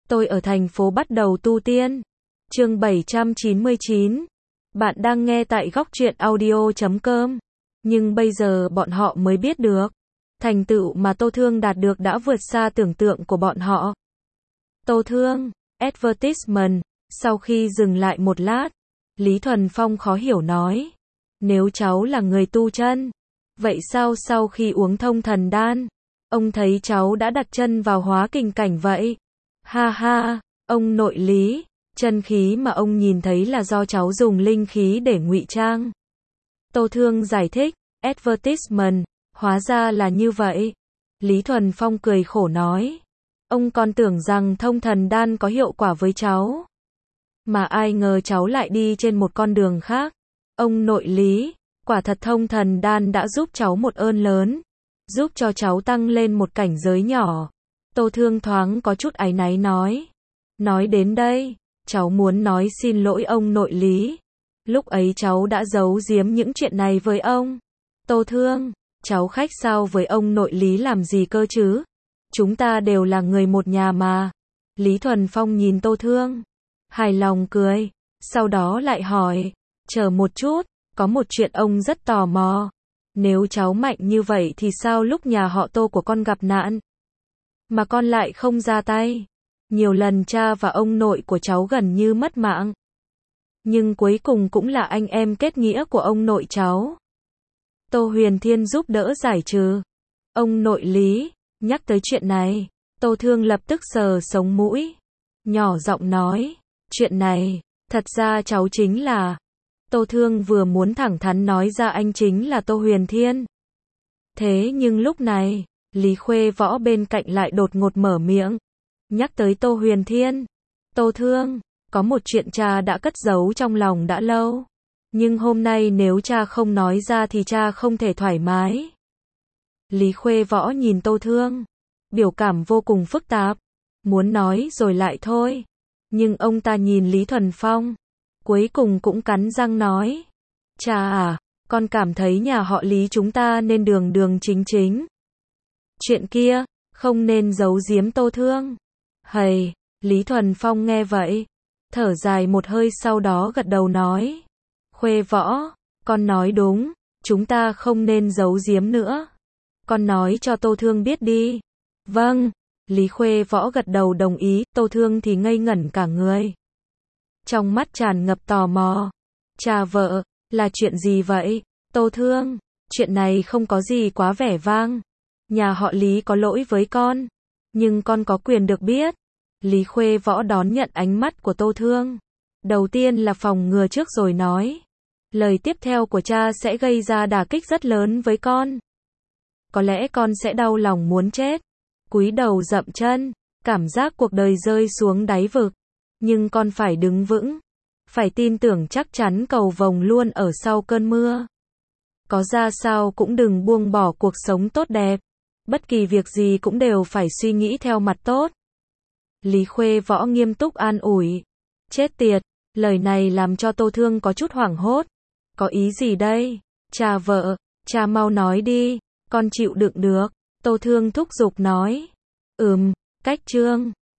Tôi ở thành phố bắt đầu tu tiên. Chương 799. Bạn đang nghe tại góc truyện audio.com. Nhưng bây giờ bọn họ mới biết được. Thành tựu mà Tô Thương đạt được đã vượt xa tưởng tượng của bọn họ. Tô Thương, advertisement. Sau khi dừng lại một lát, Lý Thuần Phong khó hiểu nói. Nếu cháu là người tu chân, vậy sao sau khi uống thông thần đan, ông thấy cháu đã đặt chân vào hóa kình cảnh vậy? Ha ha, ông nội Lý, chân khí mà ông nhìn thấy là do cháu dùng linh khí để ngụy trang. Tô Thương giải thích, advertisement, hóa ra là như vậy. Lý Thuần Phong cười khổ nói, ông còn tưởng rằng thông thần đan có hiệu quả với cháu. Mà ai ngờ cháu lại đi trên một con đường khác. Ông nội Lý, quả thật thông thần đan đã giúp cháu một ơn lớn, giúp cho cháu tăng lên một cảnh giới nhỏ. Tô Thương thoáng có chút áy náy nói. Nói đến đây, cháu muốn nói xin lỗi ông nội Lý. Lúc ấy cháu đã giấu giếm những chuyện này với ông. Tô Thương, cháu khách sáo với ông nội Lý làm gì cơ chứ? Chúng ta đều là người một nhà mà. Lý Thuần Phong nhìn Tô Thương, hài lòng cười, sau đó lại hỏi, chờ một chút, có một chuyện ông rất tò mò. Nếu cháu mạnh như vậy thì sao lúc nhà họ Tô của con gặp nạn, mà con lại không ra tay? Nhiều lần cha và ông nội của cháu gần như mất mạng, nhưng cuối cùng cũng là anh em kết nghĩa của ông nội cháu. Tô Huyền Thiên giúp đỡ giải trừ. Ông nội Lý, nhắc tới chuyện này, Tô Thương lập tức sờ sống mũi, nhỏ giọng nói, chuyện này, thật ra cháu chính là... Tô Thương vừa muốn thẳng thắn nói ra anh chính là Tô Huyền Thiên. Thế nhưng lúc này, Lý Khuê Võ bên cạnh lại đột ngột mở miệng, nhắc tới Tô Huyền Thiên. Tô Thương, có một chuyện cha đã cất giấu trong lòng đã lâu, nhưng hôm nay nếu cha không nói ra thì cha không thể thoải mái. Lý Khuê Võ nhìn Tô Thương, biểu cảm vô cùng phức tạp, muốn nói rồi lại thôi. Nhưng ông ta nhìn Lý Thuần Phong, cuối cùng cũng cắn răng nói, cha à, con cảm thấy nhà họ Lý chúng ta nên đường đường chính chính. Chuyện kia, không nên giấu giếm Tô Thương. Hầy, Lý Thuần Phong nghe vậy, thở dài một hơi sau đó gật đầu nói, Khuê Võ, con nói đúng, chúng ta không nên giấu giếm nữa. Con nói cho Tô Thương biết đi. Vâng, Lý Khuê Võ gật đầu đồng ý, Tô Thương thì ngây ngẩn cả người. Trong mắt tràn ngập tò mò. Cha vợ, là chuyện gì vậy? Tô Thương, chuyện này không có gì quá vẻ vang. Nhà họ Lý có lỗi với con, nhưng con có quyền được biết. Lý Khuê Võ đón nhận ánh mắt của Tô Thương. Đầu tiên là phòng ngừa trước rồi nói, lời tiếp theo của cha sẽ gây ra đả kích rất lớn với con. Có lẽ con sẽ đau lòng muốn chết, cúi đầu dậm chân, cảm giác cuộc đời rơi xuống đáy vực. Nhưng con phải đứng vững, phải tin tưởng chắc chắn cầu vồng luôn ở sau cơn mưa. Có ra sao cũng đừng buông bỏ cuộc sống tốt đẹp. Bất kỳ việc gì cũng đều phải suy nghĩ theo mặt tốt. Lý Khuê Võ nghiêm túc an ủi. Chết tiệt, lời này làm cho Tô Thương có chút hoảng hốt. Có ý gì đây? Cha vợ, cha mau nói đi, con chịu đựng được. Tô Thương thúc giục nói. Cách Trương,